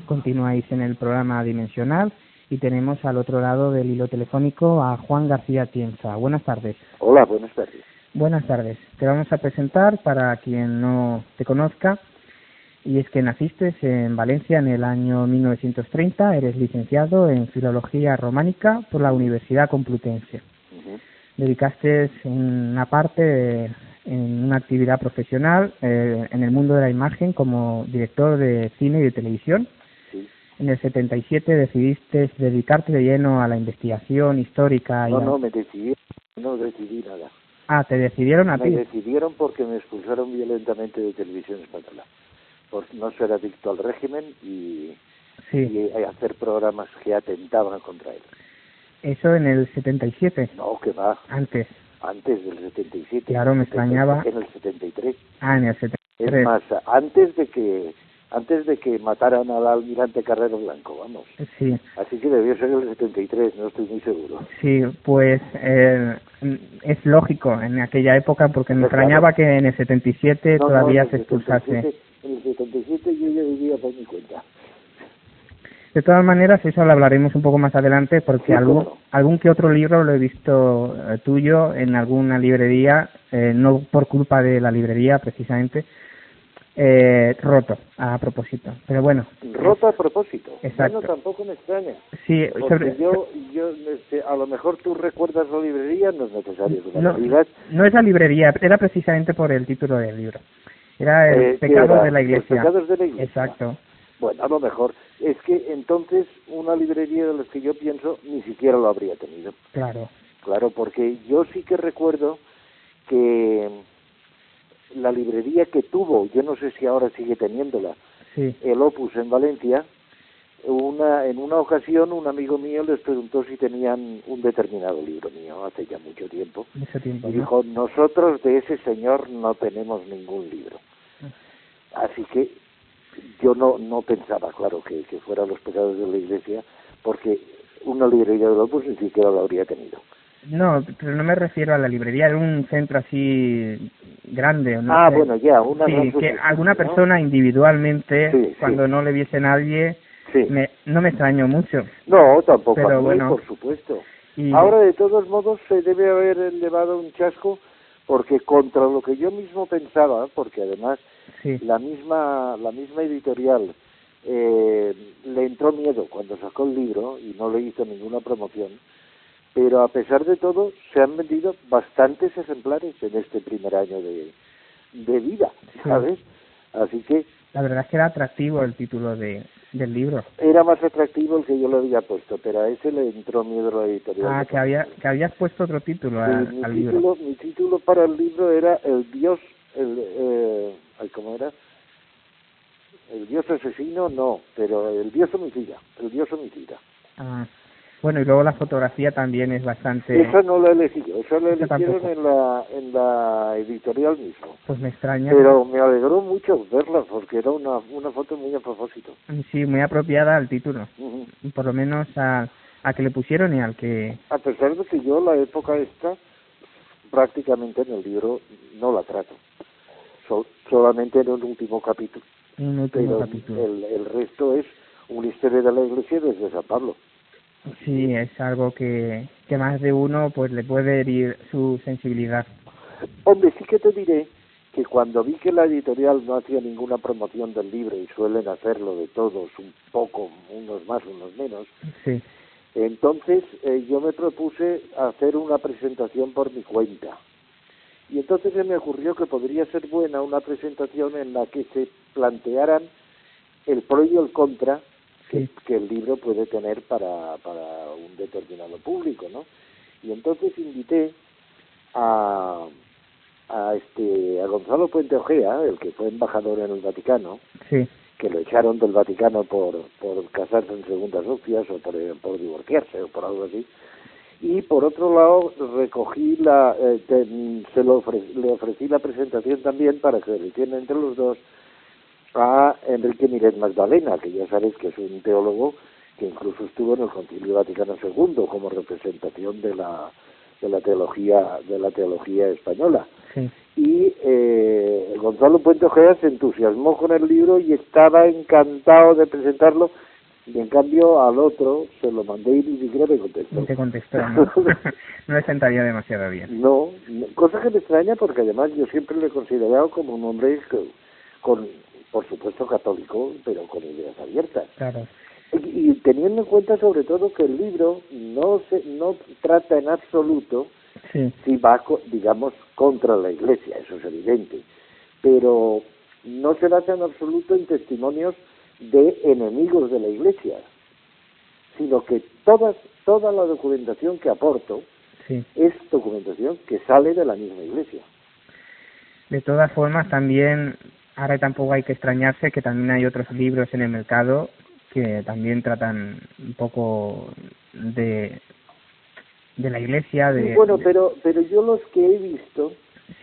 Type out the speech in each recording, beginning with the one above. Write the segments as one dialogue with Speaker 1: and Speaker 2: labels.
Speaker 1: Continuáis en el programa Dimensional y tenemos al otro lado del hilo telefónico a Juan García Tienza. Buenas tardes.
Speaker 2: Hola, buenas tardes.
Speaker 1: Buenas tardes. Te vamos a presentar para quien no te conozca, y es que naciste en Valencia en el año 1930, eres licenciado en Filología Románica por la Universidad Complutense. Dedicaste una parte en una actividad profesional en el mundo de la imagen como director de cine y de televisión.
Speaker 2: Sí.
Speaker 1: En el 77 decidiste dedicarte de lleno a la investigación histórica.
Speaker 2: No decidí nada.
Speaker 1: Ah, ¿te decidieron a ti?
Speaker 2: Me decidieron porque me expulsaron violentamente de Televisión Española, por no ser adicto al régimen y hacer programas que atentaban contra él.
Speaker 1: ¿Eso en el 77?
Speaker 2: No, que va.
Speaker 1: Antes.
Speaker 2: Antes del 77.
Speaker 1: Claro, me extrañaba.
Speaker 2: En el 73.
Speaker 1: Ah, en el 73.
Speaker 2: Es más, antes de que mataran al almirante Carrero Blanco, vamos.
Speaker 1: Sí.
Speaker 2: Así que debió ser el 73, no estoy muy seguro.
Speaker 1: Sí, pues es lógico en aquella época, porque me extrañaba que en el 77 todavía se expulsase.
Speaker 2: En el 77 yo ya vivía por mi cuenta.
Speaker 1: De todas maneras, eso lo hablaremos un poco más adelante, porque
Speaker 2: sí,
Speaker 1: algún que otro libro lo he visto tuyo en alguna librería, no por culpa de la librería precisamente, roto a propósito. Pero bueno.
Speaker 2: ¿Roto a propósito?
Speaker 1: Exacto.
Speaker 2: Bueno, tampoco me extraña.
Speaker 1: Sí,
Speaker 2: porque yo a lo mejor tú recuerdas la librería, no es necesario que me lo digas.
Speaker 1: No es la librería, era precisamente por el título del libro. Era el pecado de la Iglesia.
Speaker 2: Los pecados de la Iglesia.
Speaker 1: Exacto.
Speaker 2: Bueno, a lo mejor. Es que entonces una librería de las que yo pienso ni siquiera lo habría tenido.
Speaker 1: Claro.
Speaker 2: Claro, porque yo sí que recuerdo que la librería que tuvo, yo no sé si ahora sigue teniéndola,
Speaker 1: sí,
Speaker 2: el Opus en Valencia, en una ocasión un amigo mío les preguntó si tenían un determinado libro mío, hace ya mucho tiempo. Y dijo, nosotros de ese señor no tenemos ningún libro. Así que yo no pensaba, claro, que fueran los pecados de la Iglesia, porque una librería del Opus ni siquiera lo habría tenido.
Speaker 1: No, pero no me refiero a la librería, era un centro así grande. No sé.
Speaker 2: Bueno, ya, una
Speaker 1: sí, que alguna persona individualmente, cuando no le viese nadie, no me extrañó mucho.
Speaker 2: No, tampoco
Speaker 1: pero
Speaker 2: a mí,
Speaker 1: bueno,
Speaker 2: por supuesto. Ahora, de todos modos, se debe haber elevado un chasco, porque contra lo que yo mismo pensaba, porque además la misma editorial le entró miedo cuando sacó el libro y no le hizo ninguna promoción, pero a pesar de todo se han vendido bastantes ejemplares en este primer año de vida, ¿sabes? Así que
Speaker 1: la verdad es que era atractivo el título del libro.
Speaker 2: Era más atractivo el que yo le había puesto, pero a ese le entró miedo a la editorial.
Speaker 1: Ah, que habías puesto otro título al libro.
Speaker 2: Mi título para el libro era ¿cómo era? El Dios asesino, no, pero el Dios homicida.
Speaker 1: Ah, bueno, y luego la fotografía también es bastante...
Speaker 2: Esa no la elegí yo, esa la eligieron en la editorial mismo.
Speaker 1: Pues me extraña.
Speaker 2: Pero me alegró mucho verla, porque era una foto muy a propósito.
Speaker 1: Sí, muy apropiada al título. Por lo menos a que le pusieron y al que...
Speaker 2: A pesar de que yo la época esta, prácticamente en el libro no la trato. Solamente en el último capítulo. El resto es una historia de la Iglesia desde San Pablo.
Speaker 1: Sí, es algo que más de uno pues le puede herir su sensibilidad.
Speaker 2: Hombre, sí que te diré que cuando vi que la editorial no hacía ninguna promoción del libro, y suelen hacerlo de todos un poco, unos más, unos menos, entonces yo me propuse hacer una presentación por mi cuenta. Y entonces se me ocurrió que podría ser buena una presentación en la que se plantearan el pro y el contra que el libro puede tener para un determinado público, ¿no? Y entonces invité a Gonzalo Puente Ojea, el que fue embajador en el Vaticano, que lo echaron del Vaticano por casarse en segundas nupcias o por divorciarse o por algo así. Y por otro lado recogí le ofrecí la presentación también para que le hicieran entre los dos a Enrique Miret Magdalena, que ya sabéis que es un teólogo que incluso estuvo en el Concilio Vaticano II como representación de la teología española.
Speaker 1: Sí.
Speaker 2: Y Gonzalo Puente Ojeda se entusiasmó con el libro y estaba encantado de presentarlo, y en cambio al otro se lo mandé y ni siquiera me contestó.
Speaker 1: No te contestó, ¿no? No le sentaría demasiado bien.
Speaker 2: No, cosa que me extraña porque además yo siempre lo he considerado como un hombre con, por supuesto, católico, pero con ideas abiertas.
Speaker 1: Claro.
Speaker 2: Y teniendo en cuenta sobre todo que el libro no trata en absoluto si va, digamos, contra la Iglesia, eso es evidente, pero no se basa en absoluto en testimonios de enemigos de la Iglesia, sino que toda la documentación que aporto es documentación que sale de la misma Iglesia.
Speaker 1: De todas formas, también, ahora tampoco hay que extrañarse que también hay otros libros en el mercado que también tratan un poco de la Iglesia.
Speaker 2: Sí, bueno, pero yo los que he visto,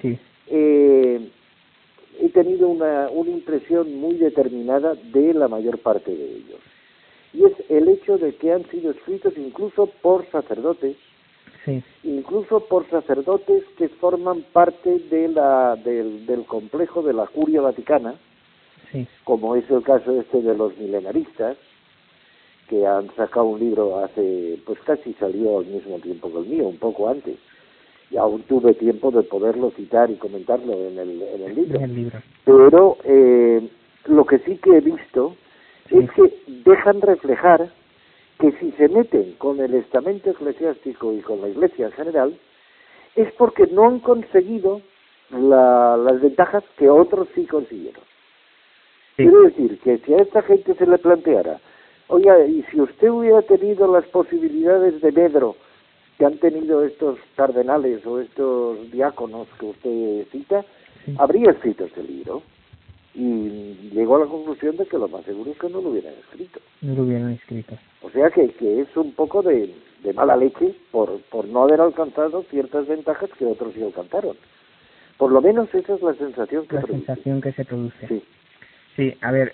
Speaker 2: he tenido una impresión muy determinada de la mayor parte de ellos. Y es el hecho de que han sido escritos incluso por sacerdotes, incluso por sacerdotes que forman parte del complejo de la Curia Vaticana, como es el caso de los milenaristas, que han sacado un libro pues casi salió al mismo tiempo que el mío, un poco antes. Y aún tuve tiempo de poderlo citar y comentarlo en el libro. Pero lo que sí que he visto es que dejan reflejar que si se meten con el estamento eclesiástico y con la Iglesia en general, es porque no han conseguido las ventajas que otros sí consiguieron. Quiero decir que si a esta gente se le planteara, oiga, y si usted hubiera tenido las posibilidades de medro que han tenido estos cardenales o estos diáconos que usted cita, habría escrito este libro. Y llegó a la conclusión de que lo más seguro es que no lo hubieran escrito.
Speaker 1: No lo hubieran escrito.
Speaker 2: O sea que es un poco de mala leche por no haber alcanzado ciertas ventajas que otros sí alcanzaron. Por lo menos esa es la sensación que
Speaker 1: se produce.
Speaker 2: Sí,
Speaker 1: a ver,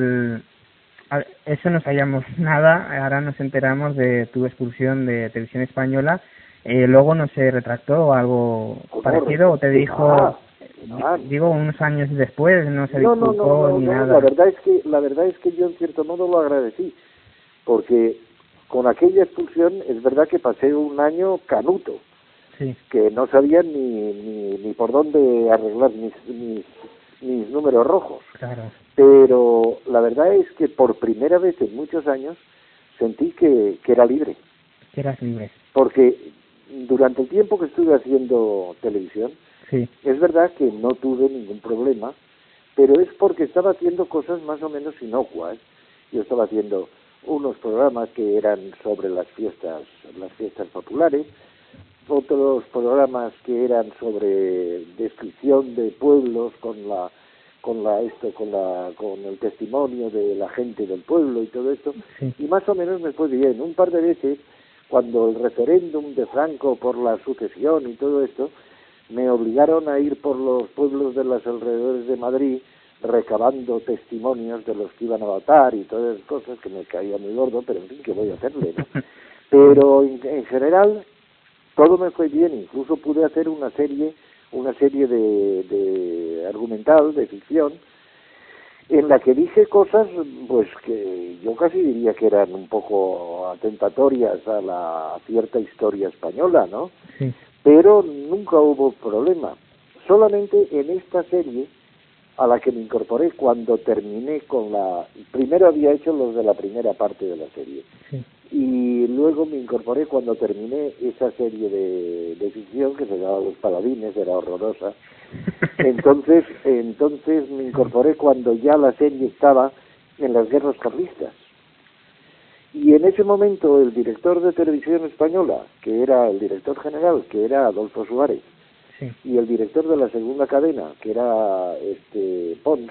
Speaker 1: eso no sabíamos nada, ahora nos enteramos de tu expulsión de Televisión Española. Luego no se retractó o algo parecido, o te dijo... Digo, unos años después no se disculpó ni nada.
Speaker 2: La verdad es que yo en cierto modo lo agradecí, porque con aquella expulsión es verdad que pasé un año canuto, que no sabía ni por dónde arreglar mis números rojos.
Speaker 1: Claro.
Speaker 2: Pero la verdad es que por primera vez en muchos años sentí que era libre.
Speaker 1: Que eras libre.
Speaker 2: Porque durante el tiempo que estuve haciendo televisión, es verdad que no tuve ningún problema, pero es porque estaba haciendo cosas más o menos inocuas. Yo estaba haciendo unos programas que eran sobre las fiestas populares, otros programas que eran sobre descripción de pueblos con el testimonio de la gente del pueblo y todo esto, y más o menos me fue bien. Un par de veces, cuando el referéndum de Franco por la sucesión y todo esto, me obligaron a ir por los pueblos de los alrededores de Madrid recabando testimonios de los que iban a votar y todas esas cosas, que me caía muy gordo, pero en fin, ¿qué voy a hacerle, no? Pero en general todo me fue bien, incluso pude hacer una serie de argumental, de ficción, en la que dije cosas pues que yo casi diría que eran un poco atentatorias a cierta historia española, ¿no? Pero nunca hubo problema. Solamente en esta serie, a la que me incorporé cuando terminé primero había hecho los de la primera parte de la serie, y luego me incorporé cuando terminé esa serie de ficción que se llamaba Los Paladines, era horrorosa. Entonces me incorporé cuando ya la serie estaba en las guerras carlistas. Y en ese momento el director de Televisión Española, que era el director general, que era Adolfo Suárez, y el director de la segunda cadena, que era Pons,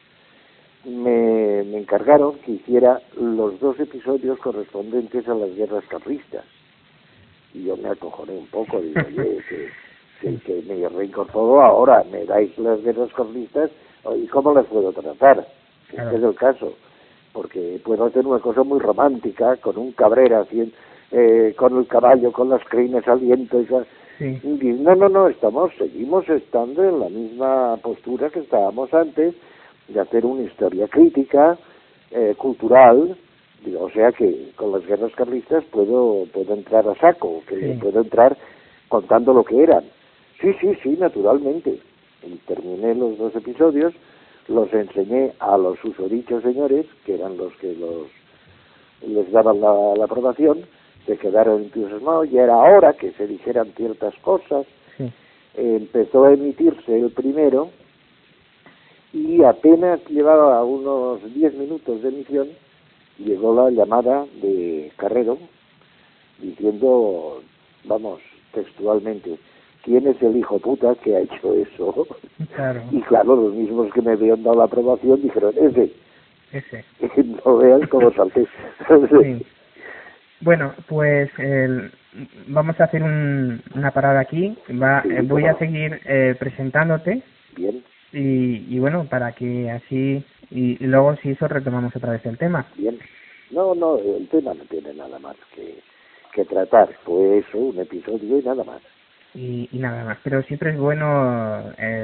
Speaker 2: me encargaron que hiciera los 2 episodios correspondientes a las guerras carlistas. Y yo me acojoné un poco, digo, oye, que me reincorporo ahora, me dais las guerras carlistas, ¿y cómo las puedo tratar? Este es el caso. Porque puedo hacer una cosa muy romántica, con un Cabrera, con el caballo, con las crines al viento,
Speaker 1: Sí.
Speaker 2: Y seguimos estando en la misma postura que estábamos antes, de hacer una historia crítica, cultural, o sea que con las guerras carlistas puedo entrar a saco, puedo entrar contando lo que eran. Sí, naturalmente. Y terminé los 2 episodios, los enseñé a los susodichos señores, que eran los que les daban la aprobación, se quedaron entusiasmados, y era hora que se dijeran ciertas cosas.
Speaker 1: Sí.
Speaker 2: Empezó a emitirse el primero, y apenas llevaba unos 10 minutos de emisión, llegó la llamada de Carrero, diciendo, vamos, textualmente, ¿quién es el hijo puta que ha hecho eso?
Speaker 1: Claro.
Speaker 2: Y claro, los mismos que me habían dado la aprobación dijeron, ese. No vean cómo salté.
Speaker 1: Sí. Bueno, pues vamos a hacer una parada aquí. Voy a seguir presentándote.
Speaker 2: Bien.
Speaker 1: Y bueno, para que así... Y luego, si eso, retomamos otra vez el tema.
Speaker 2: Bien. No, el tema no tiene nada más que tratar. Fue eso, un episodio y nada más.
Speaker 1: Y nada más. Pero siempre es bueno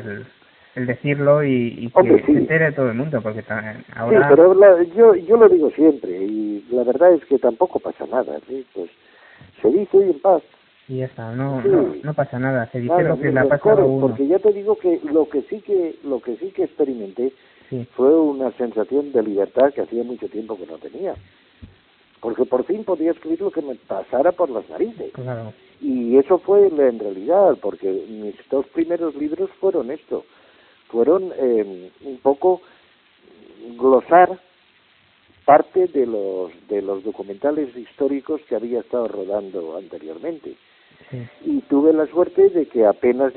Speaker 1: el decirlo y que
Speaker 2: Hombre, sí.
Speaker 1: se entere todo el mundo, porque ahora...
Speaker 2: Sí, pero yo lo digo siempre, y la verdad es que tampoco pasa nada, ¿sí? Pues se dice y en paz.
Speaker 1: Y ya está, no pasa nada, se dice
Speaker 2: nada,
Speaker 1: lo que le ha pasado a uno.
Speaker 2: Porque ya te digo que lo que sí que experimenté fue una sensación de libertad que hacía mucho tiempo que no tenía. Porque por fin podía escribir lo que me pasara por las narices.
Speaker 1: Claro.
Speaker 2: Y eso fue en realidad, porque mis 2 primeros libros fueron esto. Fueron un poco glosar parte de los documentales históricos que había estado rodando anteriormente.
Speaker 1: Sí.
Speaker 2: Y tuve la suerte de que apenas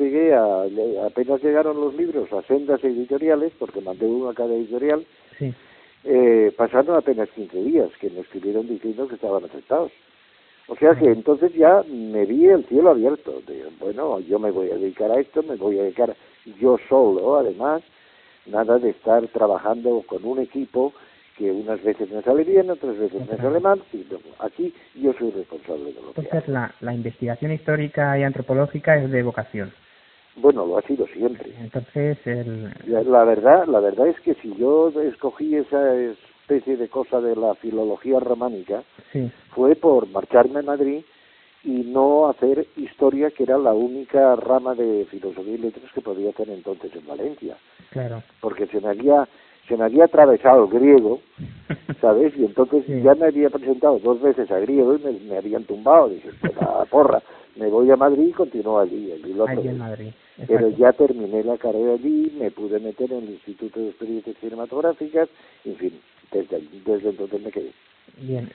Speaker 2: llegaron los libros a sendas editoriales, porque mandé uno a cada editorial,
Speaker 1: sí.
Speaker 2: Pasaron apenas 15 días que me escribieron diciendo que estaban aceptados. O sea que entonces ya me vi el cielo abierto. Bueno, yo me voy a dedicar a esto, me voy a dedicar yo solo, además, nada de estar trabajando con un equipo que unas veces me sale bien, otras veces me sale mal. Aquí yo soy responsable de lo que hago.
Speaker 1: Entonces la investigación histórica y antropológica es de vocación.
Speaker 2: Bueno, lo ha sido siempre.
Speaker 1: Entonces
Speaker 2: la verdad es que si yo escogí esa especie de cosa de la filología románica, fue por marcharme a Madrid y no hacer historia, que era la única rama de filosofía y letras que podía hacer entonces en Valencia.
Speaker 1: Claro.
Speaker 2: Porque se me había atravesado el griego, ¿sabes? Y entonces ya me había presentado 2 veces a griego y me habían tumbado. Dije, pues la porra, me voy a Madrid y continúo allí
Speaker 1: en Madrid. Exacto.
Speaker 2: Pero ya terminé la carrera allí, me pude meter en el Instituto de Experiencias Cinematográficas, en fin, desde entonces me quedé.
Speaker 1: Bien,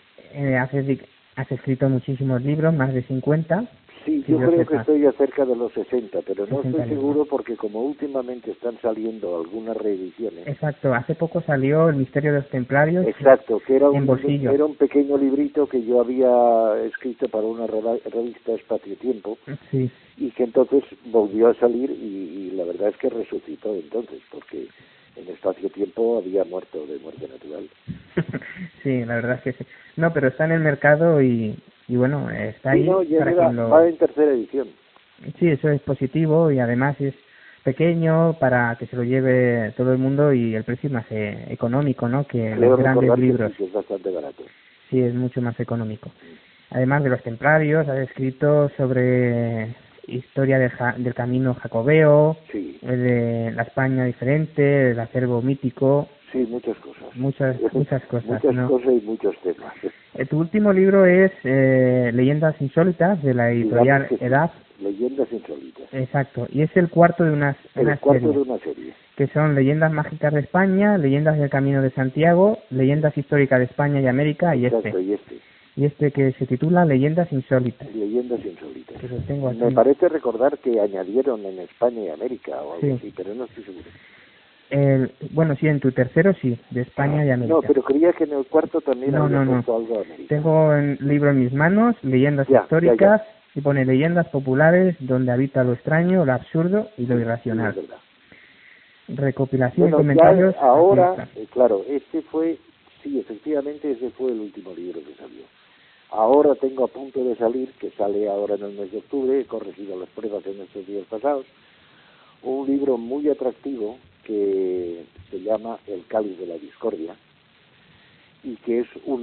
Speaker 1: has escrito muchísimos libros, más de 50.
Speaker 2: Sí, yo creo que estoy acerca de los 60, pero no estoy seguro porque como últimamente están saliendo algunas reediciones.
Speaker 1: Exacto, hace poco salió El misterio de los templarios.
Speaker 2: Exacto, que era
Speaker 1: era
Speaker 2: un pequeño librito que yo había escrito para una revista Espacio-Tiempo.
Speaker 1: Sí.
Speaker 2: Y que entonces volvió a salir y la verdad es que resucitó entonces, porque en Espacio-Tiempo había muerto de muerte natural.
Speaker 1: Sí, la verdad es que sí. No, pero está en el mercado y bueno, está ahí.
Speaker 2: No, ya va en 3ª edición.
Speaker 1: Sí, eso es positivo y además es pequeño para que se lo lleve todo el mundo y el precio es más económico, ¿no? Que los grandes libros.
Speaker 2: Sí, es bastante barato.
Speaker 1: Sí, es mucho más económico. Además de los templarios, ha escrito sobre historia del camino jacobeo, de la España diferente, del acervo mítico.
Speaker 2: Sí, muchas cosas.
Speaker 1: Muchas cosas,
Speaker 2: muchas
Speaker 1: ¿no?
Speaker 2: cosas y muchos temas.
Speaker 1: Tu último libro es Leyendas insólitas, de la editorial Edad.
Speaker 2: Leyendas insólitas.
Speaker 1: Exacto, y es el cuarto de una
Speaker 2: serie.
Speaker 1: Que son Leyendas mágicas de España, Leyendas del Camino de Santiago, Leyendas históricas de España y América, y y este que se titula Leyendas insólitas.
Speaker 2: Leyendas insólitas.
Speaker 1: Que lo tengo aquí.
Speaker 2: Me parece recordar que añadieron en España y América o algo así, pero no estoy seguro.
Speaker 1: Bueno, sí, en tu tercero sí, de España y América.
Speaker 2: No, pero creía que en el cuarto también había puesto algo de América.
Speaker 1: Tengo un libro en mis manos, Leyendas históricas, y pone Leyendas populares donde habita lo extraño, lo absurdo y lo irracional.
Speaker 2: Sí, es verdad.
Speaker 1: Recopilación y comentarios.
Speaker 2: Ahora, claro, efectivamente ese fue el último libro que salió. Ahora tengo a punto de salir, que sale ahora en el mes de octubre, he corregido las pruebas en estos días pasados, un libro muy atractivo que se llama El cáliz de la discordia y que es un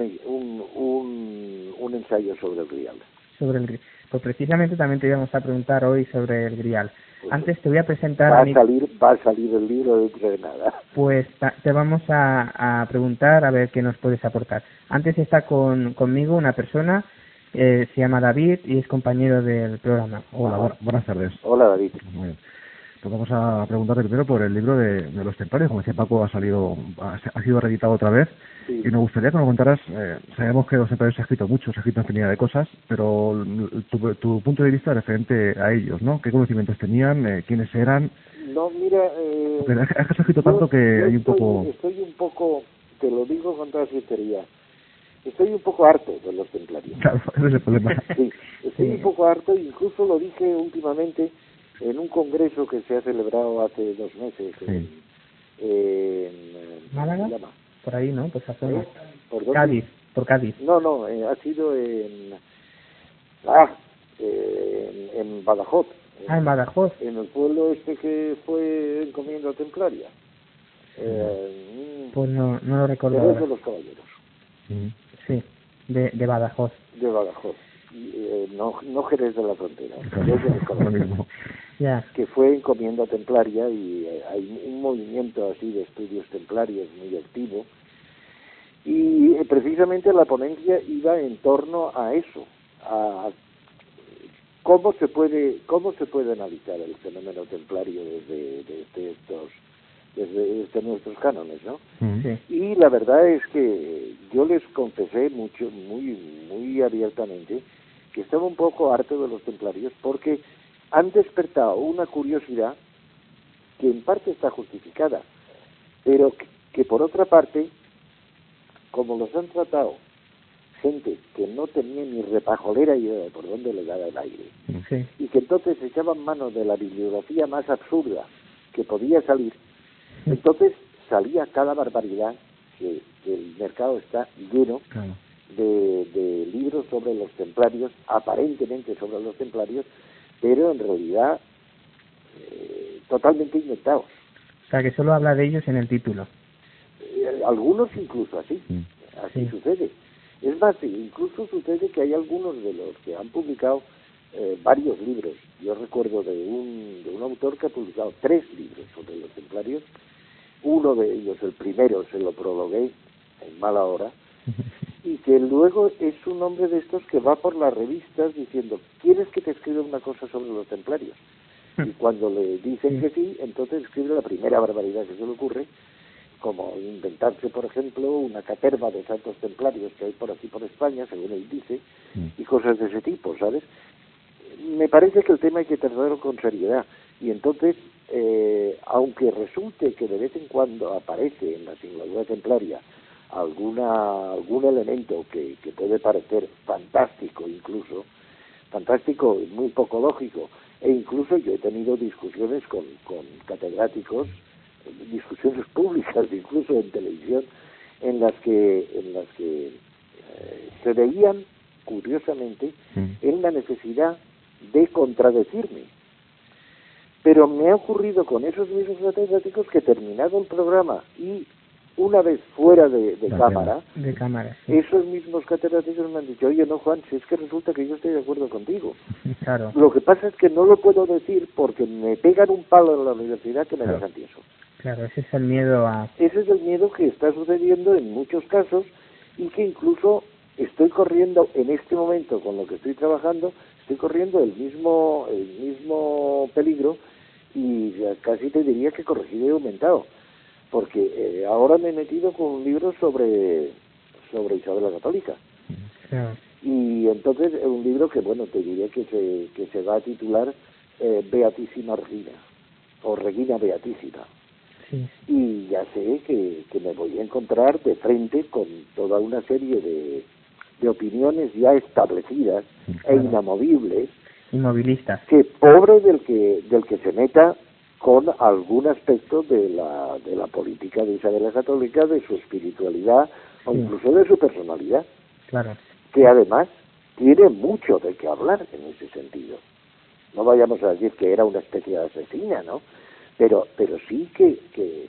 Speaker 2: ensayo sobre el Grial.
Speaker 1: Sobre el Grial. Pues precisamente también te íbamos a preguntar hoy sobre el Grial. Pues antes te voy a presentar...
Speaker 2: Va a salir el libro dentro de nada.
Speaker 1: Pues te vamos a preguntar a ver qué nos puedes aportar. Antes está conmigo una persona, se llama David y es compañero del programa.
Speaker 3: Hola, buenas tardes.
Speaker 2: Hola, David.
Speaker 3: Muy bien. Pues vamos a preguntarte primero por el libro de los templarios. Como decía Paco, ha sido reeditado otra vez. Sí. Y nos gustaría que nos contaras, sabemos que los templarios se ha escrito mucho, se ha escrito infinidad de cosas, pero tu punto de vista referente a ellos, ¿no? ¿Qué conocimientos tenían? ¿Quiénes eran?
Speaker 2: No, mira...
Speaker 3: porque es que se ha escrito tanto que hay un poco...
Speaker 2: Estoy un poco, te lo digo con toda sinceridad, estoy un poco harto de los templarios.
Speaker 3: Claro, ese es el problema.
Speaker 2: Sí, estoy un poco harto, incluso lo dije últimamente en un congreso que se ha celebrado hace 2 meses en
Speaker 1: ¿Málaga? Por ahí, ¿no? Pues hace
Speaker 2: ¿Por dónde?
Speaker 1: Cádiz, por Cádiz.
Speaker 2: No, ha sido en Badajoz.
Speaker 1: En Badajoz.
Speaker 2: En el pueblo que fue encomienda templaria.
Speaker 1: Pues no lo recuerdo.
Speaker 2: Jerez de los Caballeros.
Speaker 1: Sí, de Badajoz.
Speaker 2: De Badajoz. No Jerez de la Frontera, Jerez de los Caballeros. Que fue encomienda templaria y hay un movimiento así de estudios templarios muy activo. Y precisamente la ponencia iba en torno a eso, a cómo se puede analizar el fenómeno templario desde nuestros cánones, ¿no?
Speaker 1: Sí.
Speaker 2: Y la verdad es que yo les confesé muy abiertamente que estaba un poco harto de los templarios porque han despertado una curiosidad que en parte está justificada, pero que por otra parte, como los han tratado gente que no tenía ni repajolera idea de por dónde le daba el aire, y que entonces echaban mano de la bibliografía más absurda que podía salir, entonces salía cada barbaridad que el mercado está lleno de libros sobre los templarios, aparentemente sobre los templarios, pero en realidad totalmente inventados.
Speaker 1: O sea, que solo habla de ellos en el título.
Speaker 2: Algunos incluso así sucede. Es más, incluso sucede que hay algunos de los que han publicado varios libros. Yo recuerdo de un autor que ha publicado 3 libros sobre los templarios. Uno de ellos, el primero, se lo prologué en mala hora, y que luego es un hombre de estos que va por las revistas diciendo, ¿quieres que te escriba una cosa sobre los templarios? Y cuando le dicen que sí, entonces escribe la primera barbaridad que se le ocurre, como inventarse, por ejemplo, una caterva de santos templarios que hay por aquí por España, según él dice, y cosas de ese tipo, ¿sabes? Me parece que el tema hay que tratarlo con seriedad, y entonces, aunque resulte que de vez en cuando aparece en la singularidad templaria algún elemento que puede parecer fantástico y muy poco lógico, e incluso yo he tenido discusiones con catedráticos, discusiones públicas, incluso en televisión, en las que se veían, curiosamente, en la necesidad de contradecirme. Pero me ha ocurrido con esos mismos catedráticos que terminado el programa y una vez fuera de cámara, esos mismos catedráticos me han dicho, oye, no, Juan, si es que resulta que yo estoy de acuerdo contigo.
Speaker 1: Claro.
Speaker 2: Lo que pasa es que no lo puedo decir porque me pegan un palo en la universidad que me dejan tieso.
Speaker 1: Claro, ese es el miedo a...
Speaker 2: Ese es el miedo que está sucediendo en muchos casos y que incluso estoy corriendo en este momento con lo que estoy trabajando, estoy corriendo el mismo peligro y casi te diría que corregido y aumentado. Porque ahora me he metido con un libro sobre Isabel la Católica. Y entonces es un libro que, bueno, te diría que se va a titular Beatísima Regina, o Regina Beatísima. Y ya sé que me voy a encontrar de frente con toda una serie de opiniones ya establecidas e inamovibles.
Speaker 1: Inmovilistas.
Speaker 2: Que pobre del que se meta con algún aspecto de la política de Isabel la Católica, de su espiritualidad o incluso de su personalidad.
Speaker 1: Claro.
Speaker 2: Que además tiene mucho de qué hablar en ese sentido. No vayamos a decir que era una especie de asesina, ¿no? Pero sí que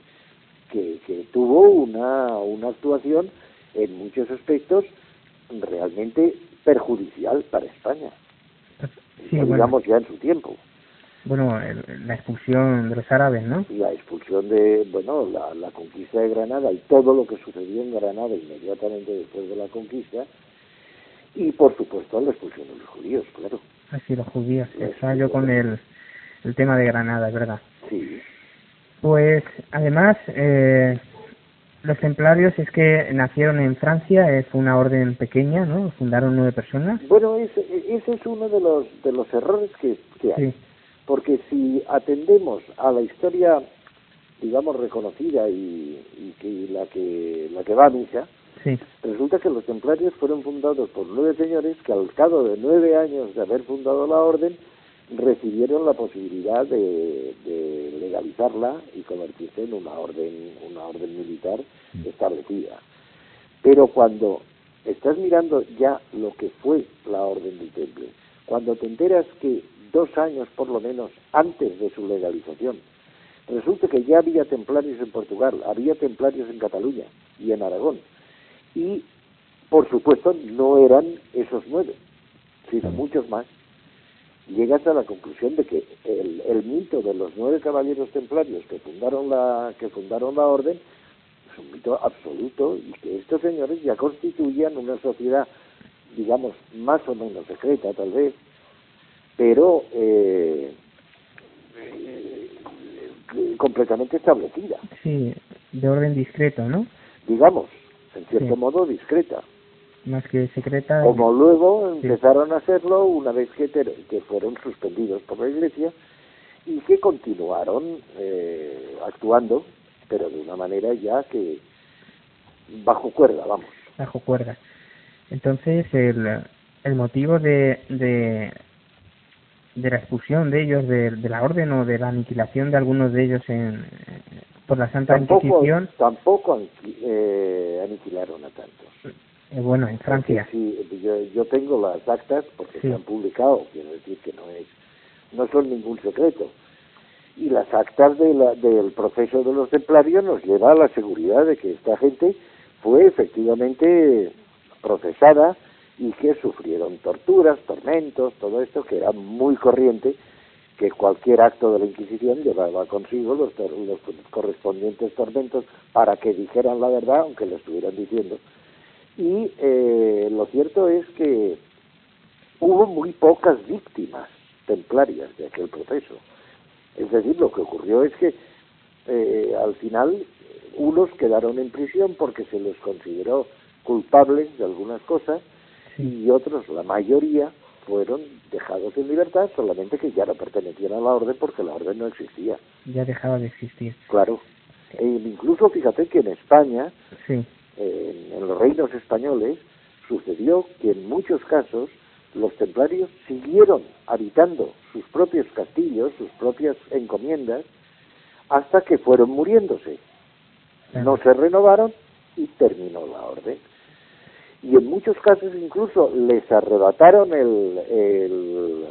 Speaker 2: tuvo una actuación en muchos aspectos realmente perjudicial para España,
Speaker 1: sí,
Speaker 2: digamos ya en su tiempo.
Speaker 1: Bueno, la expulsión de los árabes, ¿no?
Speaker 2: La expulsión la conquista de Granada y todo lo que sucedió en Granada inmediatamente después de la conquista, y por supuesto la expulsión de los judíos, claro.
Speaker 1: Así, los judíos. Estaba yo con el tema de Granada, es verdad.
Speaker 2: Sí.
Speaker 1: Pues, además, los templarios es que nacieron en Francia, es una orden pequeña, ¿no? Fundaron 9 personas.
Speaker 2: Bueno, ese es uno de los errores que hay.
Speaker 1: Sí.
Speaker 2: Porque si atendemos a la historia, digamos, reconocida y la que va a misa,
Speaker 1: sí,
Speaker 2: resulta que los templarios fueron fundados por 9 señores que al cabo de 9 años de haber fundado la orden recibieron la posibilidad de legalizarla y convertirse en una orden militar establecida. Pero cuando estás mirando ya lo que fue la Orden del Temple, cuando te enteras que 2 años por lo menos antes de su legalización, resulta que ya había templarios en Portugal, había templarios en Cataluña y en Aragón, y por supuesto no eran esos 9, sino muchos más, llegas a la conclusión de que el mito de los 9 caballeros templarios que fundaron la orden es un mito absoluto, y que estos señores ya constituían una sociedad, digamos, más o menos secreta tal vez, pero completamente establecida.
Speaker 1: Sí, de orden discreto, ¿no?
Speaker 2: Digamos, en cierto modo discreta.
Speaker 1: Más que secreta.
Speaker 2: Como luego empezaron a hacerlo una vez que fueron suspendidos por la Iglesia y que continuaron actuando, pero de una manera ya que bajo cuerda, vamos.
Speaker 1: Bajo cuerda. Entonces, el motivo de la expulsión de ellos de la orden o de la aniquilación de algunos de ellos por la Santa Inquisición.
Speaker 2: Tampoco aniquilaron a tantos.
Speaker 1: Bueno, en Francia.
Speaker 2: Sí, yo tengo las actas porque se han publicado, quiero decir que no son ningún secreto. Y las actas del proceso de los templarios nos lleva a la seguridad de que esta gente fue efectivamente procesada y que sufrieron torturas, tormentos, todo esto que era muy corriente, que cualquier acto de la Inquisición llevaba consigo los correspondientes tormentos para que dijeran la verdad, aunque lo estuvieran diciendo. Y lo cierto es que hubo muy pocas víctimas templarias de aquel proceso. Es decir, lo que ocurrió es que al final unos quedaron en prisión porque se les consideró culpables de algunas cosas, y otros, la mayoría, fueron dejados en libertad, solamente que ya no pertenecían a la orden porque la orden no existía.
Speaker 1: Ya dejaba de existir.
Speaker 2: Claro. Incluso fíjate que en España,
Speaker 1: en
Speaker 2: los reinos españoles, sucedió que en muchos casos los templarios siguieron habitando sus propios castillos, sus propias encomiendas, hasta que fueron muriéndose. No se renovaron y terminó la orden. Y en muchos casos incluso les arrebataron el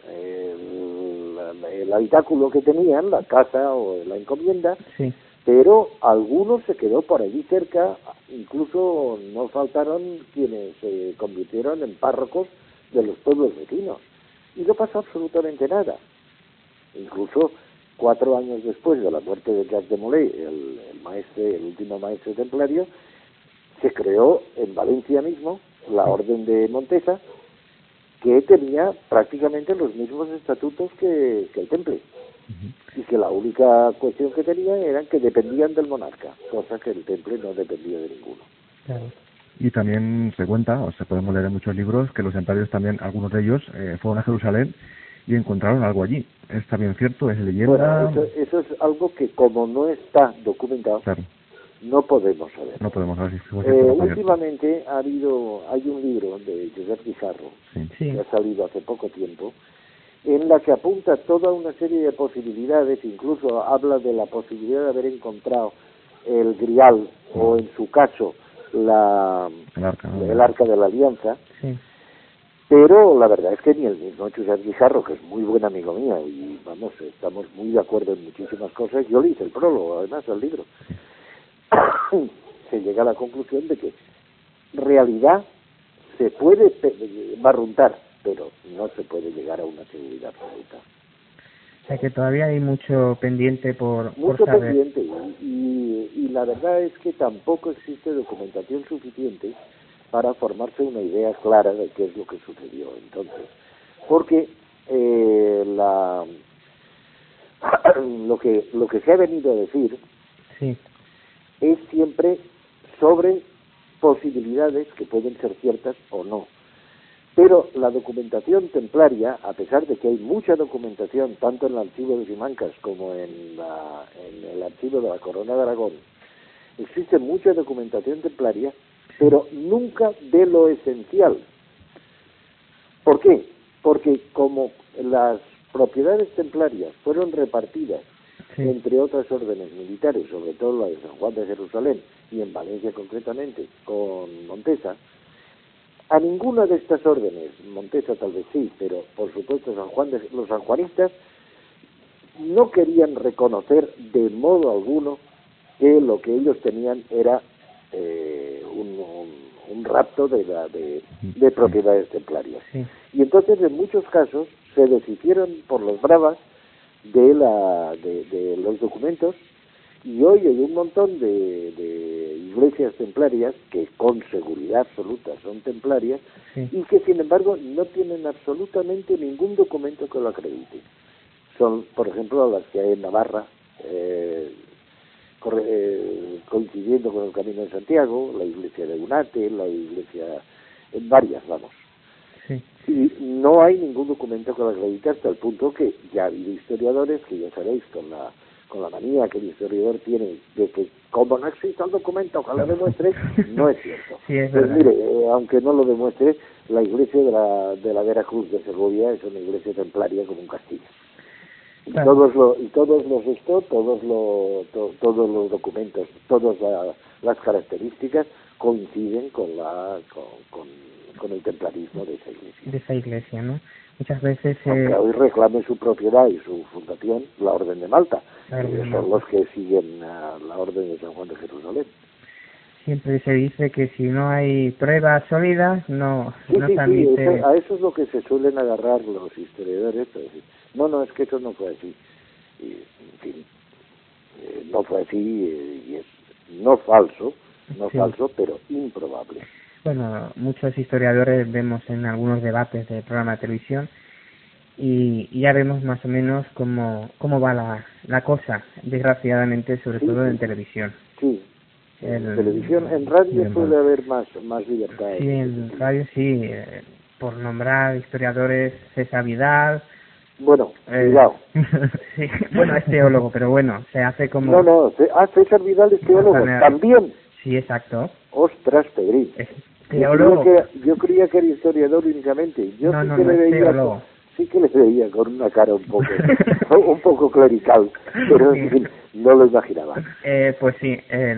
Speaker 2: habitáculo que tenían, la casa o la encomienda, pero algunos se quedó por allí cerca, incluso no faltaron quienes se convirtieron en párrocos de los pueblos vecinos, y no pasó absolutamente nada. Incluso 4 años después de la muerte de Jacques de Molay, el último maestre templario, se creó en Valencia mismo la Orden de Montesa, que tenía prácticamente los mismos estatutos que el Temple, y que la única cuestión que tenían era que dependían del monarca, cosa que el Temple no dependía de ninguno.
Speaker 1: Claro.
Speaker 3: Y también se cuenta, o se podemos leer en muchos libros, que los templarios también, algunos de ellos, fueron a Jerusalén y encontraron algo allí. ¿Es también cierto? ¿Es leyenda?
Speaker 2: Bueno, eso es algo que como no está documentado, no podemos saber.
Speaker 3: No podemos saber si
Speaker 2: últimamente hay un libro de Josep Pizarro, que ha salido hace poco tiempo, en la que apunta toda una serie de posibilidades, incluso habla de la posibilidad de haber encontrado el Grial, o en su caso el Arca de la Alianza, Pero la verdad es que ni el mismo Josep Guijarro, que es muy buen amigo mío, y vamos, estamos muy de acuerdo en muchísimas cosas, yo le hice el prólogo, además, al libro, se llega a la conclusión de que realidad se puede barruntar, pero no se puede llegar a una seguridad absoluta.
Speaker 1: O sea que todavía hay mucho pendiente por
Speaker 2: saber. Pendiente, y la verdad es que tampoco existe documentación suficiente para formarse una idea clara de qué es lo que sucedió entonces. Porque lo que se ha venido a decir
Speaker 1: sí.
Speaker 2: es siempre sobre posibilidades que pueden ser ciertas o no. Pero la documentación templaria, a pesar de que hay mucha documentación, tanto en el archivo de Simancas como en el archivo de la Corona de Aragón, existe mucha documentación templaria, pero nunca de lo esencial. ¿Por qué? Porque como las propiedades templarias fueron repartidas entre otras órdenes militares, sobre todo la de San Juan de Jerusalén y en Valencia concretamente con Montesa, a ninguna de estas órdenes, Montesa tal vez sí, pero por supuesto los sanjuanistas no querían reconocer de modo alguno que lo que ellos tenían era un rapto de propiedades templarias. Sí. Y entonces en muchos casos se deshicieron por los bravas de los documentos, y hoy hay un montón de iglesias templarias que con seguridad absoluta son templarias, y que sin embargo no tienen absolutamente ningún documento que lo acredite. Son, por ejemplo, las que hay en Navarra, coincidiendo con el Camino de Santiago, la iglesia de Unate, la iglesia, en varias, vamos. Sí. Y no hay ningún documento que lo acredite, hasta el punto que ya ha habido historiadores, que ya sabéis, con la manía que el historiador tiene de que como no existe el documento que lo demuestre, no es cierto.
Speaker 1: Sí, es
Speaker 2: pues mire, aunque no lo demuestre, la iglesia de la Veracruz de Segovia es una iglesia templaria como un castillo. Claro. Todos los documentos, todas las características coinciden con el templarismo de esa iglesia.
Speaker 1: De esa iglesia, ¿no? Muchas veces...
Speaker 2: Aunque hoy reclame su propiedad y su fundación la Orden de Malta, son los que siguen la Orden de San Juan de Jerusalén.
Speaker 1: Siempre se dice que si no hay pruebas sólidas, no se admite...
Speaker 2: Sí, a eso es lo que se suelen agarrar los historiadores, pero decir, no, es que eso no fue así. Y, en fin, no fue así, y es no falso, pero improbable.
Speaker 1: Bueno, muchos historiadores vemos en algunos debates de programa de televisión y ya vemos más o menos cómo va la cosa, desgraciadamente, sobre todo en televisión.
Speaker 2: Sí, en televisión, en radio suele haber más libertad.
Speaker 1: Sí, en radio sí, por nombrar historiadores, César Vidal.
Speaker 2: Bueno, cuidado.
Speaker 1: Sí, bueno, es teólogo, pero bueno, se hace como...
Speaker 2: No, César Vidal es teólogo, también.
Speaker 1: Sí, exacto.
Speaker 2: Ostras, Pedrín.
Speaker 1: Teólogo.
Speaker 2: Yo creía que era historiador únicamente. Yo
Speaker 1: no,
Speaker 2: sí que
Speaker 1: no,
Speaker 2: le veía,
Speaker 1: teólogo.
Speaker 2: Sí que le veía con una cara un poco clerical, pero en fin, no lo imaginaba.
Speaker 1: Pues sí,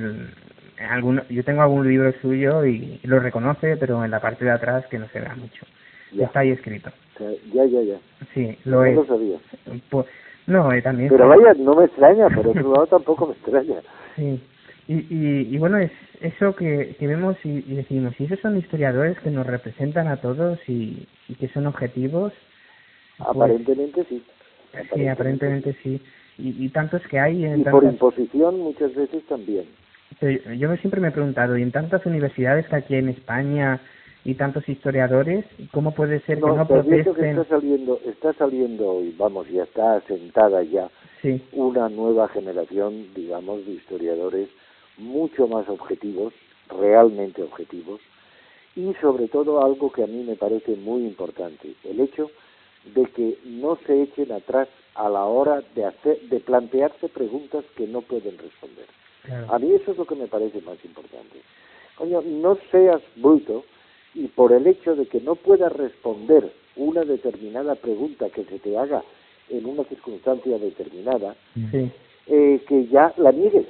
Speaker 1: yo tengo algún libro suyo y lo reconoce, pero en la parte de atrás que no se vea mucho. Ya. Está ahí escrito.
Speaker 2: Ya.
Speaker 1: Sí,
Speaker 2: no lo sabía.
Speaker 1: Pues, no, también.
Speaker 2: Pero vaya, no me extraña, por otro lado tampoco me extraña.
Speaker 1: Sí. Y bueno, es eso que vemos y decimos, y esos son historiadores que nos representan a todos y que son objetivos.
Speaker 2: Aparentemente sí.
Speaker 1: Sí, aparentemente sí. Y tantos que hay.
Speaker 2: Y por imposición muchas veces también.
Speaker 1: Pero yo siempre me he preguntado, y en tantas universidades que aquí en España y tantos historiadores, ¿cómo puede ser que no protesten?
Speaker 2: Que está saliendo y vamos, ya está asentada ya una nueva generación, digamos, de historiadores mucho más objetivos, realmente objetivos, y sobre todo algo que a mí me parece muy importante, el hecho de que no se echen atrás a la hora de plantearse preguntas que no pueden responder. Claro. A mí eso es lo que me parece más importante. Coño, no seas bruto y por el hecho de que no puedas responder una determinada pregunta que se te haga en una circunstancia determinada, que ya la niegues.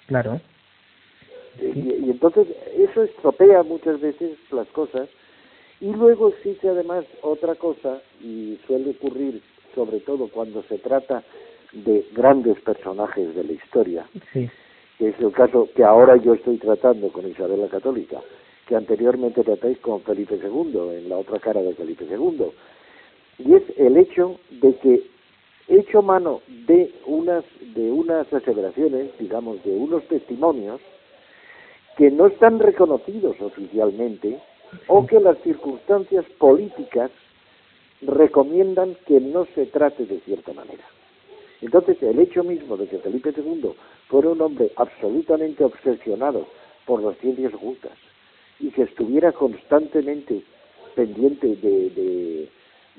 Speaker 1: Claro.
Speaker 2: Y entonces eso estropea muchas veces las cosas Y luego existe además otra cosa, y suele ocurrir sobre todo cuando se trata de grandes personajes de la historia,
Speaker 1: sí,
Speaker 2: que es el caso que ahora yo estoy tratando con Isabel la Católica, que anteriormente tratáis con Felipe II, en la otra cara de Felipe II, y es el hecho de que, hecho mano de unas aseveraciones, digamos, de unos testimonios, que no están reconocidos oficialmente, o que las circunstancias políticas recomiendan que no se trate de cierta manera. Entonces, el hecho mismo de que Felipe II fuera un hombre absolutamente obsesionado por las ciencias ocultas y que estuviera constantemente pendiente de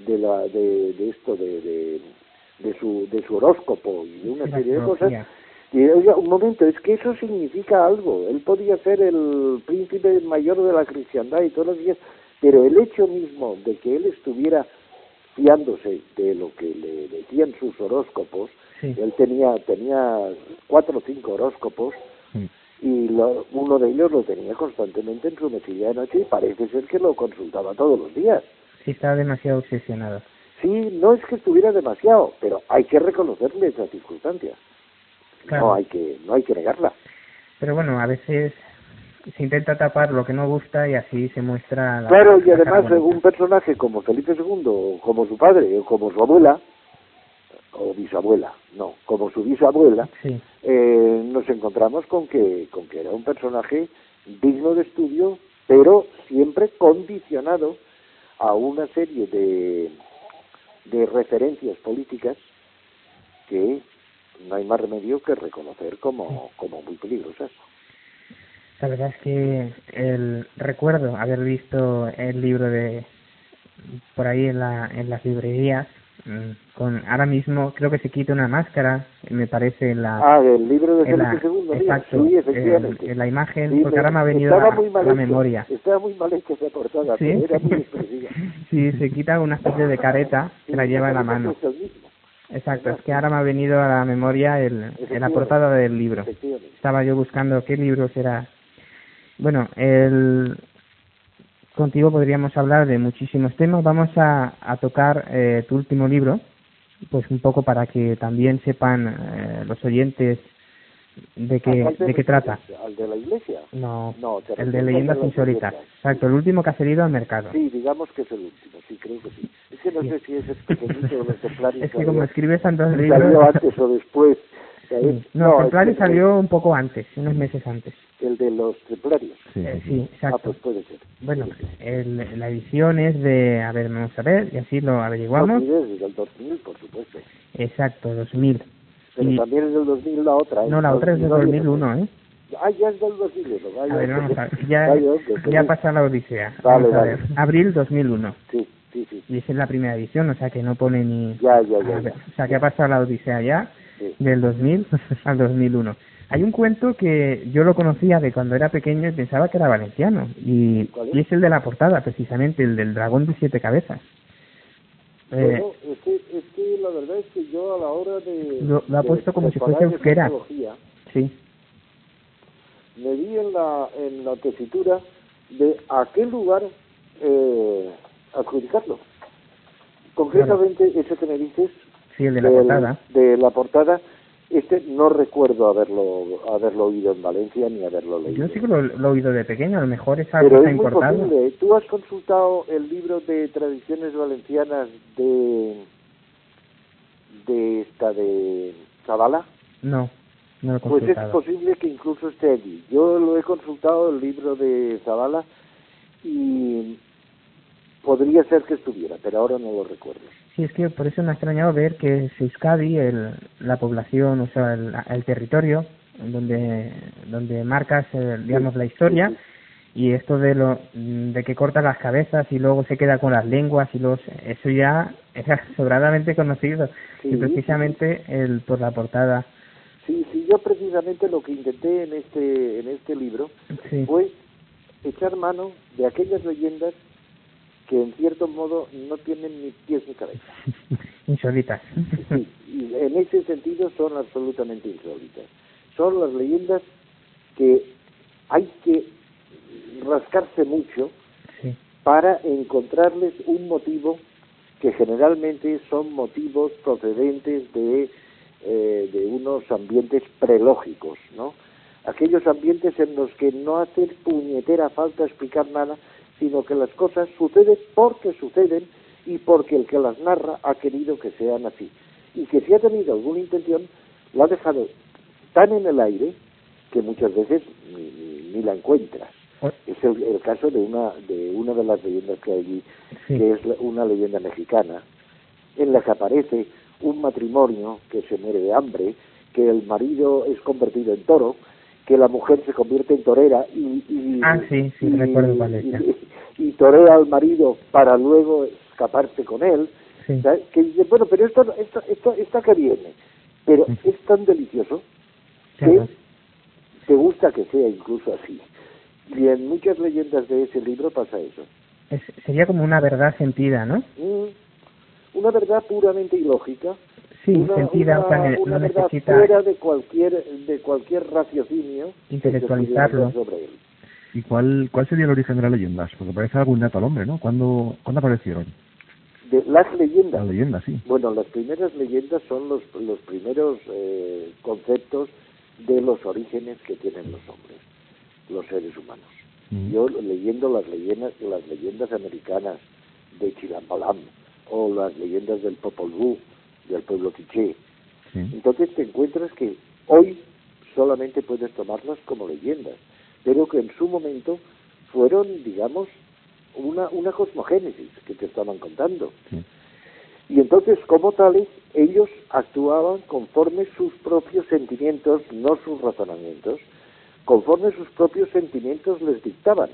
Speaker 2: su horóscopo y de una serie de cosas, y oiga, un momento, es que eso significa algo. Él podía ser el príncipe mayor de la cristiandad y todos los días, pero el hecho mismo de que él estuviera fiándose de lo que le decían sus horóscopos,
Speaker 1: sí.
Speaker 2: Él tenía 4 o 5 horóscopos, y uno de ellos lo tenía constantemente en su mesilla de noche, y parece ser que lo consultaba todos los días.
Speaker 1: Sí, estaba demasiado obsesionado.
Speaker 2: Sí, no es que estuviera demasiado, pero hay que reconocerle esas circunstancias. Claro. No hay que negarla.
Speaker 1: Pero bueno, a veces se intenta tapar lo que no gusta y así se muestra
Speaker 2: claro, y además un personaje como Felipe II, o como su padre, o como su abuela, o bisabuela, no, como su bisabuela,
Speaker 1: sí.
Speaker 2: Nos encontramos con que era un personaje digno de estudio, pero siempre condicionado a una serie de referencias políticas que no hay más remedio que reconocer como muy peligrosas.
Speaker 1: La verdad es que recuerdo haber visto el libro por ahí en las librerías, ahora mismo creo que se quita una máscara, me parece el
Speaker 2: libro de Felipe II,
Speaker 1: exacto,
Speaker 2: sí, efectivamente.
Speaker 1: En la imagen,
Speaker 2: sí,
Speaker 1: porque ahora me ha venido a la memoria.
Speaker 2: Estaba muy mal hecha esa portada,
Speaker 1: ¿Sí?
Speaker 2: pero era muy expresiva.
Speaker 1: Sí, se quita una especie de careta que la lleva en la mano. Exacto, es que ahora me ha venido a la memoria en la portada del libro. Estaba yo buscando qué libro será. Bueno, contigo podríamos hablar de muchísimos temas. Vamos a tocar tu último libro, pues un poco para que también sepan los oyentes de qué trata.
Speaker 2: ¿Al de la iglesia?
Speaker 1: No, el de Leyendas Insólitas. Exacto, el último que ha salido al mercado.
Speaker 2: Sí, digamos que es el último, sí, creo que sí. Es que no sé si es el pequeñito de los templarios.
Speaker 1: Es que como escribes tantos libros...
Speaker 2: ¿Salió antes o después?
Speaker 1: Sí. No, Templarios salió un poco antes, unos meses antes.
Speaker 2: ¿El de los templarios?
Speaker 1: Sí, exacto.
Speaker 2: Pues puede ser.
Speaker 1: Bueno, la edición es de... A ver, vamos a ver, y así lo averiguamos.
Speaker 2: No, es del 2000, por supuesto.
Speaker 1: Exacto, 2000.
Speaker 2: Pero también es del 2000 la otra, ¿eh?
Speaker 1: No, la otra es del 2001, ¿eh?
Speaker 2: Ya es del 2001.
Speaker 1: A ver, vamos a ver. Ya pasa la Odisea.
Speaker 2: Vale.
Speaker 1: Abril 2001.
Speaker 2: Sí.
Speaker 1: Y esa es la primera edición, o sea que no pone ni...
Speaker 2: Ya.
Speaker 1: O sea que ha pasado la Odisea ya,
Speaker 2: sí.
Speaker 1: Del 2000 al 2001. Hay un cuento que yo lo conocía de cuando era pequeño y pensaba que era valenciano. Y es el de la portada, precisamente, el del dragón de 7 cabezas.
Speaker 2: Bueno, es que la verdad es que yo a la hora de...
Speaker 1: Lo ha puesto como si fuese euskera. Sí.
Speaker 2: Me vi en la tesitura de a qué lugar adjudicarlo. Concretamente, ese que me dices...
Speaker 1: Sí, el de la portada.
Speaker 2: De la portada, no recuerdo haberlo oído en Valencia ni haberlo leído.
Speaker 1: Yo sí que lo he oído de pequeño, a lo mejor es algo que está importado.
Speaker 2: Pero es muy posible. ¿Tú has consultado el libro de tradiciones valencianas de Zavala?
Speaker 1: No lo he consultado.
Speaker 2: Pues es posible que incluso esté allí. Yo lo he consultado, el libro de Zavala, y podría ser que estuviera, pero ahora no lo recuerdo.
Speaker 1: Sí, es que por eso me ha extrañado ver que es Euskadi, la población, o sea, el territorio donde marcas, digamos, la historia, y esto de que corta las cabezas y luego se queda con las lenguas y eso ya era sobradamente conocido, y precisamente por la portada.
Speaker 2: Sí, yo precisamente lo que intenté en este libro fue echar mano de aquellas leyendas que en cierto modo no tienen ni pies ni cabeza.
Speaker 1: Insólitas.
Speaker 2: Sí, y en ese sentido son absolutamente insólitas. Son las leyendas que hay que rascarse mucho para encontrarles un motivo que generalmente son motivos procedentes de unos ambientes prelógicos, ¿no? Aquellos ambientes en los que no hace puñetera falta explicar nada, sino que las cosas suceden porque suceden y porque el que las narra ha querido que sean así. Y que si ha tenido alguna intención, lo ha dejado tan en el aire que muchas veces ni la encuentras. Es el caso de una de las leyendas que hay allí, sí, que es una leyenda mexicana, en la que aparece un matrimonio que se muere de hambre, que el marido es convertido en toro, que la mujer se convierte en torera
Speaker 1: sí, recuerdo cuál es,
Speaker 2: y torea al marido para luego escaparse con él, sí. Que dice, bueno, pero esto que viene, pero es tan delicioso que te gusta que sea incluso así. Y en muchas leyendas de ese libro pasa eso.
Speaker 1: Sería como una verdad sentida, ¿no?
Speaker 2: Una verdad puramente ilógica.
Speaker 1: Sí, sentida,
Speaker 2: una
Speaker 1: no
Speaker 2: verdad
Speaker 1: necesita
Speaker 2: fuera de cualquier raciocinio
Speaker 1: intelectualizarlo
Speaker 2: sobre él.
Speaker 3: ¿Y cuál sería el origen de las leyendas? Porque parece algún nato al hombre, ¿no? ¿Cuándo aparecieron?
Speaker 2: De las leyendas.
Speaker 3: Las leyendas, sí.
Speaker 2: Bueno, las primeras leyendas son los primeros conceptos de los orígenes que tienen los hombres, los seres humanos. Yo leyendo las leyendas americanas de Chilambalam o las leyendas del Popol Vuh, del pueblo quiché, entonces te encuentras que hoy solamente puedes tomarlas como leyendas, pero que en su momento fueron, digamos, una cosmogénesis que te estaban contando. Y entonces, como tales, ellos actuaban conforme sus propios sentimientos, no sus razonamientos, conforme sus propios sentimientos les dictaban,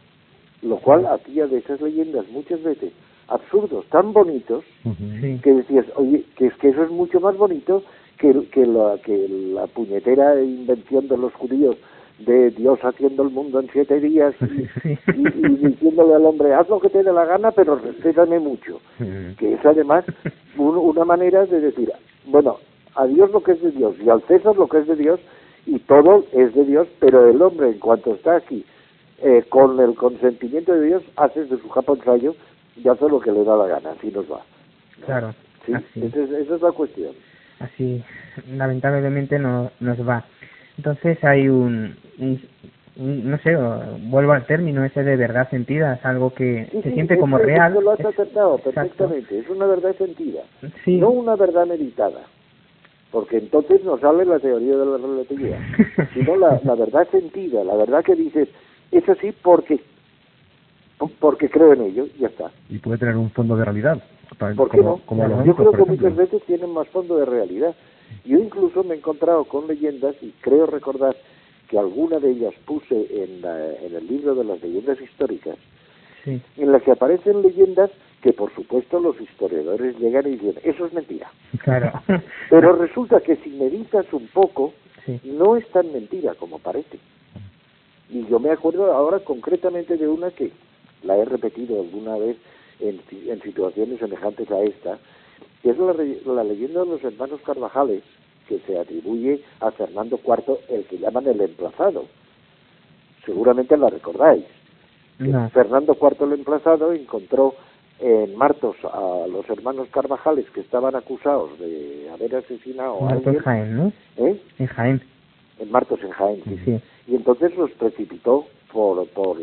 Speaker 2: lo cual hacía de esas leyendas muchas veces absurdos tan bonitos que decías, oye, que es que eso es mucho más bonito que la puñetera invención de los judíos de Dios haciendo el mundo en 7 días y diciéndole al hombre, haz lo que te dé la gana, pero respétame mucho. Que es además una manera de decir, bueno, a Dios lo que es de Dios y al César lo que es de Dios, y todo es de Dios, pero el hombre, en cuanto está aquí, con el consentimiento de Dios, hace de su japo ensayo y hace lo que le da la gana, así nos va.
Speaker 1: Claro.
Speaker 2: ¿Sí? Esa es la cuestión.
Speaker 1: Así, lamentablemente nos va. Entonces hay no sé, vuelvo al término ese de verdad sentida, es algo que se siente como real.
Speaker 2: Lo has acertado perfectamente, es una verdad sentida, no una verdad meditada, porque entonces nos sale la teoría de la relatividad, sino la verdad sentida, la verdad que dices, es así porque creo en ello, ya está.
Speaker 3: Y puede tener un fondo de realidad.
Speaker 2: ¿Por qué no? Yo creo que muchas veces tienen más fondo de realidad. Yo incluso me he encontrado con leyendas, y creo recordar que alguna de ellas puse en el libro de las leyendas históricas, en las que aparecen leyendas que por supuesto los historiadores llegan y dicen, eso es mentira.
Speaker 1: Claro.
Speaker 2: Pero resulta que si meditas un poco, no es tan mentira como parece. Y yo me acuerdo ahora concretamente de una que la he repetido alguna vez en situaciones semejantes a esta, que es la leyenda de los hermanos Carvajales, que se atribuye a Fernando IV, el que llaman el emplazado. Seguramente la recordáis. No. Fernando IV el emplazado encontró en Martos a los hermanos Carvajales, que estaban acusados de haber asesinado a alguien.
Speaker 1: En Jaén, ¿no? En Jaén.
Speaker 2: En Martos, en Jaén, sí. Y entonces los precipitó por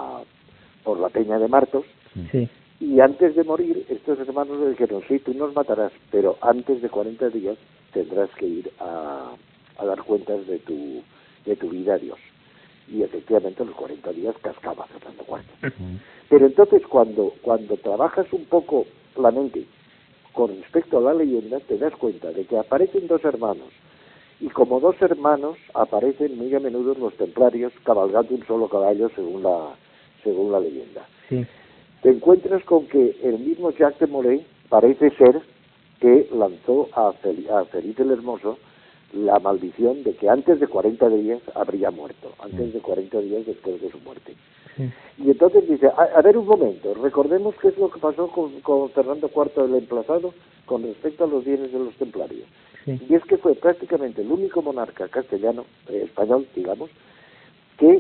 Speaker 2: la peña de Martos.
Speaker 1: Sí.
Speaker 2: Y antes de morir, estos hermanos le dijeron, sí, tú nos matarás, pero antes de 40 días tendrás que ir a dar cuentas de tu vida a Dios. Y efectivamente, los 40 días cascaba Fernando IV. Pero entonces, cuando trabajas un poco la mente con respecto a la leyenda, te das cuenta de que aparecen dos hermanos, y como dos hermanos aparecen muy a menudo los templarios cabalgando un solo caballo según la leyenda.
Speaker 1: Sí.
Speaker 2: Te encuentras con que el mismo Jacques de Molay parece ser que lanzó a Felipe el Hermoso la maldición de que antes de 40 días habría muerto, antes de 40 días después de su muerte.
Speaker 1: Sí.
Speaker 2: Y entonces dice, a ver un momento, recordemos qué es lo que pasó con Fernando IV el emplazado con respecto a los bienes de los templarios.
Speaker 1: Sí.
Speaker 2: Y es que fue prácticamente el único monarca castellano, español, digamos, que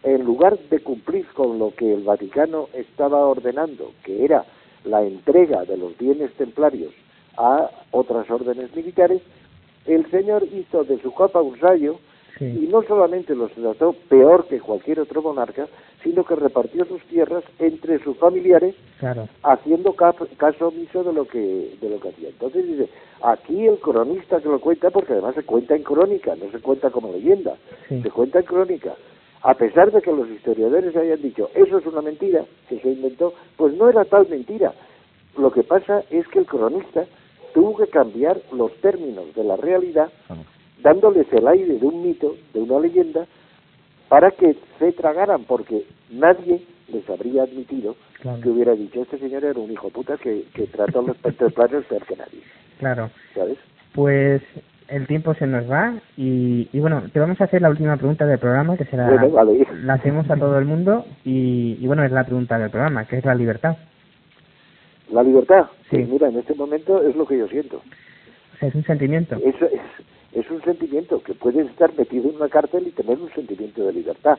Speaker 2: en lugar de cumplir con lo que el Vaticano estaba ordenando, que era la entrega de los bienes templarios a otras órdenes militares, el señor hizo de su capa un rayo, sí, y no solamente los trató peor que cualquier otro monarca, sino que repartió sus tierras entre sus familiares, claro, haciendo caso omiso de lo que hacía. Entonces dice, aquí el cronista que lo cuenta, porque además se cuenta en crónica, no se cuenta como leyenda, sí, se cuenta en crónica. A pesar de que los historiadores hayan dicho, eso es una mentira, que se inventó, pues no era tal mentira. Lo que pasa es que el cronista tuvo que cambiar los términos de la realidad, dándoles el aire de un mito, de una leyenda, para que se tragaran, porque nadie les habría admitido, claro, que hubiera dicho, este señor era un hijo puta que trató a los templarios peor que nadie.
Speaker 1: Claro.
Speaker 2: ¿Sabes?
Speaker 1: Pues el tiempo se nos va y bueno, te vamos a hacer la última pregunta del programa, que será,
Speaker 2: bueno, vale,
Speaker 1: la hacemos a todo el mundo y bueno, es la pregunta del programa, que es la libertad.
Speaker 2: ¿La libertad?
Speaker 1: Sí.
Speaker 2: Pues mira, en este momento es lo que yo siento.
Speaker 1: O sea, es un sentimiento.
Speaker 2: Eso es un sentimiento, que puedes estar metido en una cárcel y tener un sentimiento de libertad.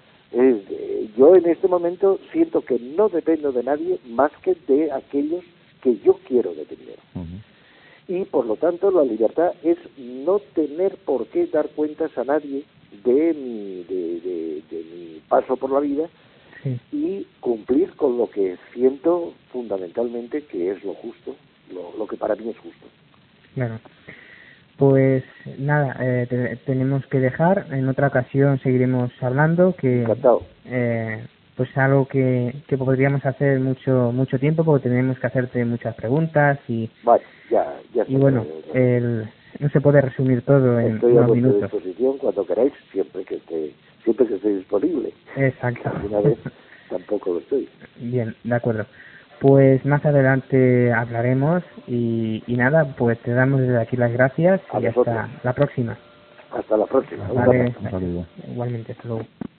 Speaker 2: Yo en este momento siento que no dependo de nadie más que de aquellos que yo quiero depender. Y por lo tanto la libertad es no tener por qué dar cuentas a nadie de mi paso por la vida, sí, y cumplir con lo que siento fundamentalmente que es lo justo, lo que para mí es justo.
Speaker 1: Claro. Pues nada, tenemos que dejar, en otra ocasión seguiremos hablando, que
Speaker 2: encantado.
Speaker 1: Pues algo que podríamos hacer mucho tiempo, porque tenemos que hacerte muchas preguntas y
Speaker 2: vale, ya
Speaker 1: y bueno, no se puede resumir todo en unos minutos.
Speaker 2: Estoy a vuestra disposición cuando queráis, siempre que esté disponible.
Speaker 1: Exacto.
Speaker 2: Alguna vez tampoco lo estoy.
Speaker 1: Bien, de acuerdo. Pues más adelante hablaremos y nada, pues te damos desde aquí las gracias y hasta la próxima.
Speaker 2: Hasta la próxima.
Speaker 1: Vale, igualmente, hasta luego.